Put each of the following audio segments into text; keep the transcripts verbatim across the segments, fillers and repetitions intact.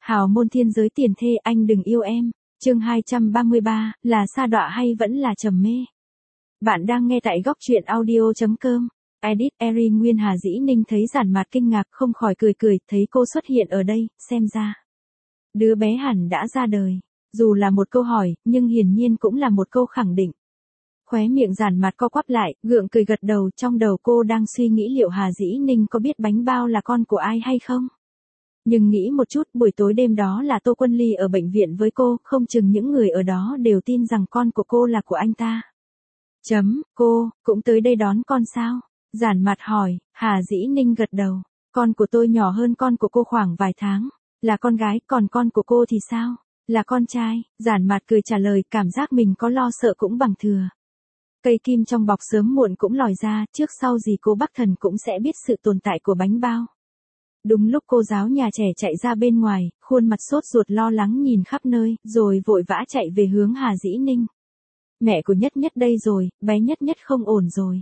Hào môn thiên giới tiền thê anh đừng yêu em, chương hai trăm ba mươi ba, là sa đọa hay vẫn là trầm mê. Bạn đang nghe tại góc truyện audio.com. Edit Erin Nguyên Hà Dĩ Ninh thấy Giản Mạt kinh ngạc không khỏi cười cười, thấy cô xuất hiện ở đây, xem ra đứa bé hẳn đã ra đời. Dù là một câu hỏi, nhưng hiển nhiên cũng là một câu khẳng định. Khóe miệng Giản Mạt co quắp lại, gượng cười gật đầu, trong đầu cô đang suy nghĩ liệu Hà Dĩ Ninh có biết bánh bao là con của ai hay không. Nhưng nghĩ một chút, buổi tối đêm đó là Tô Quân Ly ở bệnh viện với cô, không chừng những người ở đó đều tin rằng con của cô là của anh ta. Chấm, cô, cũng tới đây đón con sao? Giản Mạt hỏi. Hà Dĩ Ninh gật đầu. Con của tôi nhỏ hơn con của cô khoảng vài tháng. Là con gái, còn con của cô thì sao? Là con trai. Giản Mạt cười trả lời, cảm giác mình có lo sợ cũng bằng thừa. Cây kim trong bọc sớm muộn cũng lòi ra, trước sau gì cô Bắc Thần cũng sẽ biết sự tồn tại của bánh bao. Đúng lúc cô giáo nhà trẻ chạy ra bên ngoài, khuôn mặt sốt ruột lo lắng nhìn khắp nơi, rồi vội vã chạy về hướng Hà Dĩ Ninh. Mẹ của Nhất Nhất đây rồi, bé Nhất Nhất không ổn rồi.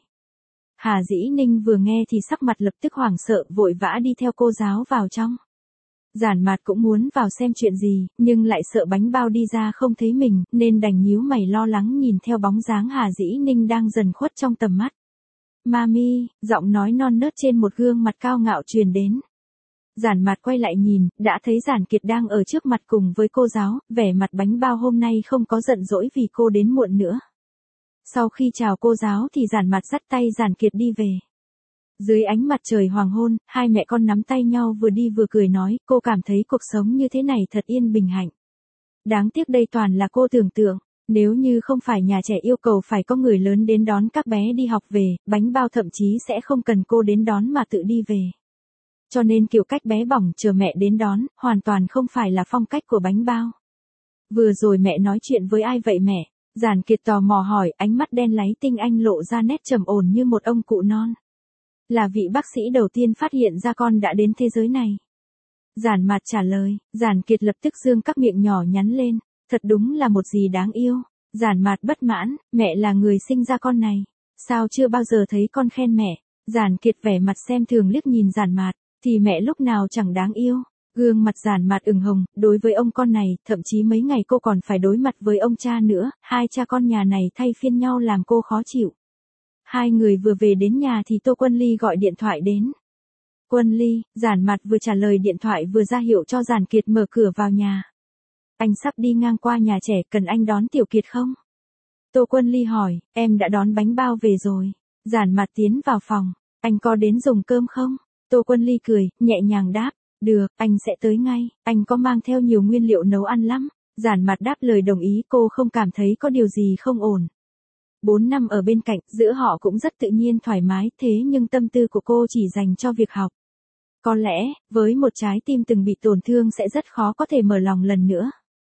Hà Dĩ Ninh vừa nghe thì sắc mặt lập tức hoảng sợ, vội vã đi theo cô giáo vào trong. Giản Mạt cũng muốn vào xem chuyện gì, nhưng lại sợ bánh bao đi ra không thấy mình, nên đành nhíu mày lo lắng nhìn theo bóng dáng Hà Dĩ Ninh đang dần khuất trong tầm mắt. Mami, giọng nói non nớt trên một gương mặt cao ngạo truyền đến. Giản Mạt quay lại nhìn, đã thấy Giản Kiệt đang ở trước mặt cùng với cô giáo, vẻ mặt bánh bao hôm nay không có giận dỗi vì cô đến muộn nữa. Sau khi chào cô giáo thì Giản Mạt dắt tay Giản Kiệt đi về. Dưới ánh mặt trời hoàng hôn, hai mẹ con nắm tay nhau vừa đi vừa cười nói, cô cảm thấy cuộc sống như thế này thật yên bình hạnh. Đáng tiếc đây toàn là cô tưởng tượng, nếu như không phải nhà trẻ yêu cầu phải có người lớn đến đón các bé đi học về, bánh bao thậm chí sẽ không cần cô đến đón mà tự đi về. Cho nên kiểu cách bé bỏng chờ mẹ đến đón, hoàn toàn không phải là phong cách của bánh bao. Vừa rồi mẹ nói chuyện với ai vậy mẹ? Giản Kiệt tò mò hỏi, ánh mắt đen láy tinh anh lộ ra nét trầm ổn như một ông cụ non. Là vị bác sĩ đầu tiên phát hiện ra con đã đến thế giới này. Giản Mạt trả lời. Giản Kiệt lập tức dương các miệng nhỏ nhắn lên, thật đúng là một gì đáng yêu. Giản Mạt bất mãn, mẹ là người sinh ra con này, sao chưa bao giờ thấy con khen mẹ? Giản Kiệt vẻ mặt xem thường liếc nhìn Giản Mạt, thì mẹ lúc nào chẳng đáng yêu. Gương mặt Giản Mạt ửng hồng, đối với ông con này, thậm chí mấy ngày cô còn phải đối mặt với ông cha nữa, hai cha con nhà này thay phiên nhau làm cô khó chịu. Hai người vừa về đến nhà thì Tô Quân Ly gọi điện thoại đến. Quân Ly, Giản Mạt vừa trả lời điện thoại vừa ra hiệu cho Giản Kiệt mở cửa vào nhà. Anh sắp đi ngang qua nhà trẻ, cần anh đón Tiểu Kiệt không? Tô Quân Ly hỏi, em đã đón bánh bao về rồi. Giản Mạt tiến vào phòng, anh có đến dùng cơm không? Tô Quân Ly cười, nhẹ nhàng đáp, được, anh sẽ tới ngay, anh có mang theo nhiều nguyên liệu nấu ăn lắm. Giản Mạt đáp lời đồng ý, cô không cảm thấy có điều gì không ổn. Bốn năm ở bên cạnh, giữa họ cũng rất tự nhiên thoải mái, thế nhưng tâm tư của cô chỉ dành cho việc học. Có lẽ, với một trái tim từng bị tổn thương sẽ rất khó có thể mở lòng lần nữa.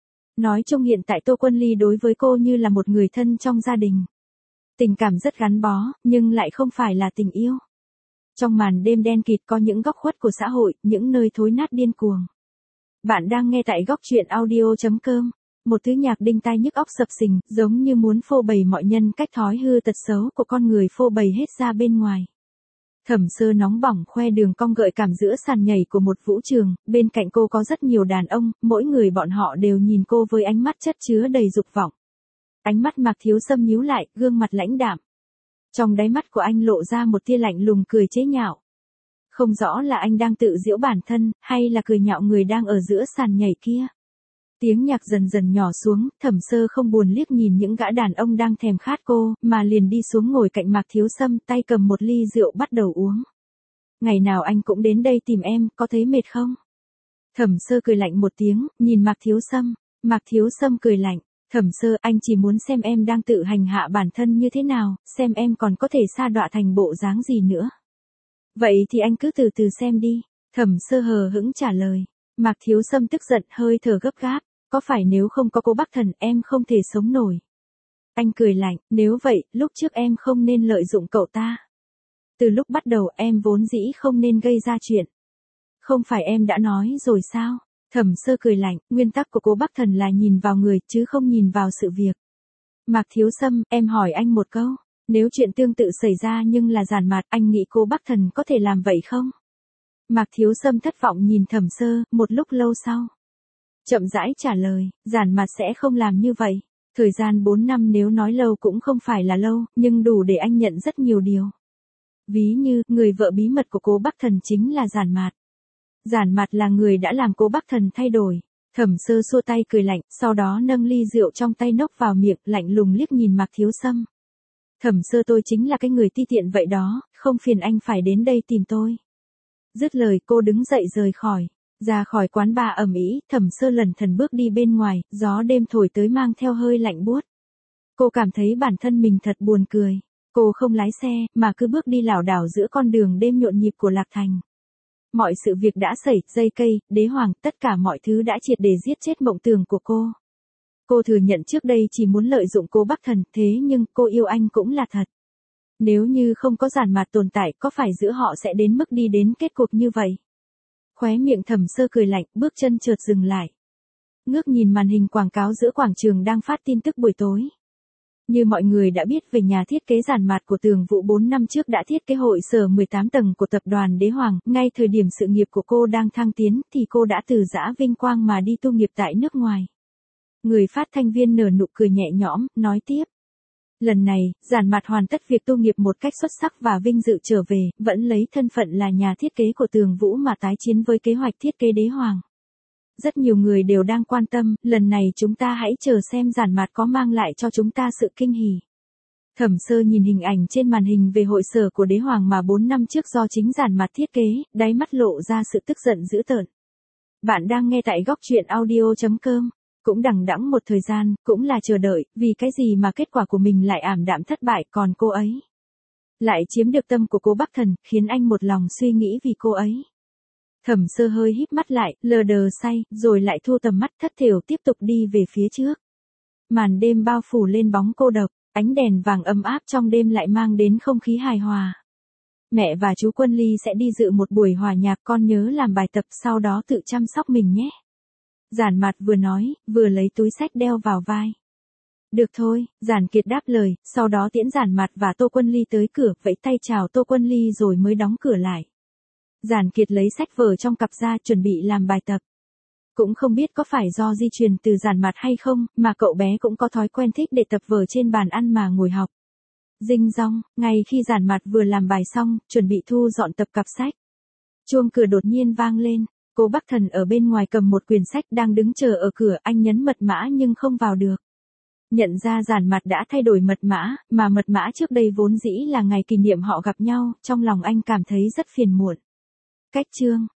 Nói chung hiện tại Tô Quân Ly đối với cô như là một người thân trong gia đình. Tình cảm rất gắn bó, nhưng lại không phải là tình yêu. Trong màn đêm đen kịt có những góc khuất của xã hội, những nơi thối nát điên cuồng. Bạn đang nghe tại góc truyện audio.com. Một thứ nhạc đinh tai nhức óc sập sình, giống như muốn phô bày mọi nhân cách thói hư tật xấu của con người phô bày hết ra bên ngoài. Thẩm Sơ nóng bỏng khoe đường cong gợi cảm giữa sàn nhảy của một vũ trường, bên cạnh cô có rất nhiều đàn ông, mỗi người bọn họ đều nhìn cô với ánh mắt chất chứa đầy dục vọng. Ánh mắt Mạc Thiếu Sâm nhíu lại, gương mặt lãnh đạm. Trong đáy mắt của anh lộ ra một tia lạnh lùng cười chế nhạo. Không rõ là anh đang tự giễu bản thân, hay là cười nhạo người đang ở giữa sàn nhảy kia. Tiếng nhạc dần dần nhỏ xuống, Thẩm Sơ không buồn liếc nhìn những gã đàn ông đang thèm khát cô, mà liền đi xuống ngồi cạnh Mạc Thiếu Sâm, tay cầm một ly rượu bắt đầu uống. Ngày nào anh cũng đến đây tìm em, có thấy mệt không? Thẩm Sơ cười lạnh một tiếng, nhìn Mạc Thiếu Sâm. Mạc Thiếu Sâm cười lạnh. Thẩm Sơ, anh chỉ muốn xem em đang tự hành hạ bản thân như thế nào, xem em còn có thể sa đọa thành bộ dáng gì nữa. Vậy thì anh cứ từ từ xem đi. Thẩm Sơ hờ hững trả lời. Mạc Thiếu Sâm tức giận, hơi thở gấp gáp. Có phải nếu không có cô Bắc Thần em không thể sống nổi? Anh cười lạnh, nếu vậy, lúc trước em không nên lợi dụng cậu ta. Từ lúc bắt đầu em vốn dĩ không nên gây ra chuyện. Không phải em đã nói rồi sao? Thẩm Sơ cười lạnh, nguyên tắc của cô Bắc Thần là nhìn vào người chứ không nhìn vào sự việc. Mạc Thiếu Sâm, em hỏi anh một câu, nếu chuyện tương tự xảy ra nhưng là Giản Mạt, anh nghĩ cô Bắc Thần có thể làm vậy không? Mạc Thiếu Sâm thất vọng nhìn Thẩm Sơ, một lúc lâu sau. Chậm rãi trả lời, Giản Mạt sẽ không làm như vậy. Thời gian bốn năm nếu nói lâu cũng không phải là lâu, nhưng đủ để anh nhận rất nhiều điều. Ví như, người vợ bí mật của Cố Bắc Thần chính là Giản Mạt. Giản Mạt là người đã làm Cố Bắc Thần thay đổi. Thẩm Sơ xua tay cười lạnh, sau đó nâng ly rượu trong tay nốc vào miệng, lạnh lùng liếc nhìn Mạc Thiếu Sâm. Thẩm Sơ tôi chính là cái người ti tiện vậy đó, không phiền anh phải đến đây tìm tôi. Dứt lời cô đứng dậy rời khỏi. Ra khỏi quán bar ầm ĩ, Thẩm Sơ lẩn thẩn bước đi bên ngoài, gió đêm thổi tới mang theo hơi lạnh buốt. Cô cảm thấy bản thân mình thật buồn cười. Cô không lái xe, mà cứ bước đi lảo đảo giữa con đường đêm nhộn nhịp của Lạc Thành. Mọi sự việc đã xảy, dây cây, đế hoàng, tất cả mọi thứ đã triệt để giết chết mộng tưởng của cô. Cô thừa nhận trước đây chỉ muốn lợi dụng Cố Bắc Thần, thế nhưng cô yêu anh cũng là thật. Nếu như không có Giản Mạt tồn tại, có phải giữa họ sẽ đến mức đi đến kết cục như vậy? Khóe miệng Thẩm Sơ cười lạnh, bước chân chợt dừng lại. Ngước nhìn màn hình quảng cáo giữa quảng trường đang phát tin tức buổi tối. Như mọi người đã biết về nhà thiết kế Giản Mạt của Tường Vũ bốn năm trước đã thiết kế hội sở mười tám tầng của tập đoàn Đế Hoàng, ngay thời điểm sự nghiệp của cô đang thăng tiến thì cô đã từ giã vinh quang mà đi tu nghiệp tại nước ngoài. Người phát thanh viên nở nụ cười nhẹ nhõm, nói tiếp. Lần này, Giản Mạt hoàn tất việc tu nghiệp một cách xuất sắc và vinh dự trở về, vẫn lấy thân phận là nhà thiết kế của Tường Vũ mà tái chiến với kế hoạch thiết kế Đế Hoàng. Rất nhiều người đều đang quan tâm, lần này chúng ta hãy chờ xem Giản Mạt có mang lại cho chúng ta sự kinh hỉ. Thẩm Sơ nhìn hình ảnh trên màn hình về hội sở của Đế Hoàng mà bốn năm trước do chính Giản Mạt thiết kế, đáy mắt lộ ra sự tức giận dữ tợn. Bạn đang nghe tại góc truyện audio chấm com. Cũng đằng đẵng một thời gian, cũng là chờ đợi, vì cái gì mà kết quả của mình lại ảm đạm thất bại, còn cô ấy lại chiếm được tâm của Cố Bắc Thần, khiến anh một lòng suy nghĩ vì cô ấy. Thẩm Sơ hơi híp mắt lại, lờ đờ say, rồi lại thu tầm mắt thất thểu tiếp tục đi về phía trước. Màn đêm bao phủ lên bóng cô độc, ánh đèn vàng ấm áp trong đêm lại mang đến không khí hài hòa. Mẹ và chú Quân Ly sẽ đi dự một buổi hòa nhạc, con nhớ làm bài tập sau đó tự chăm sóc mình nhé. Giản Mạt vừa nói, vừa lấy túi xách đeo vào vai. Được thôi, Giản Kiệt đáp lời, sau đó tiễn Giản Mạt và Tô Quân Ly tới cửa, vẫy tay chào Tô Quân Ly rồi mới đóng cửa lại. Giản Kiệt lấy sách vở trong cặp ra chuẩn bị làm bài tập. Cũng không biết có phải do di truyền từ Giản Mạt hay không, mà cậu bé cũng có thói quen thích để tập vở trên bàn ăn mà ngồi học. Dinh dong, ngay khi Giản Mạt vừa làm bài xong, chuẩn bị thu dọn tập cặp sách. Chuông cửa đột nhiên vang lên. Cố Bắc Thần ở bên ngoài cầm một quyển sách đang đứng chờ ở cửa, anh nhấn mật mã nhưng không vào được. Nhận ra Giản Mạt đã thay đổi mật mã, mà mật mã trước đây vốn dĩ là ngày kỷ niệm họ gặp nhau, trong lòng anh cảm thấy rất phiền muộn. Cách chương,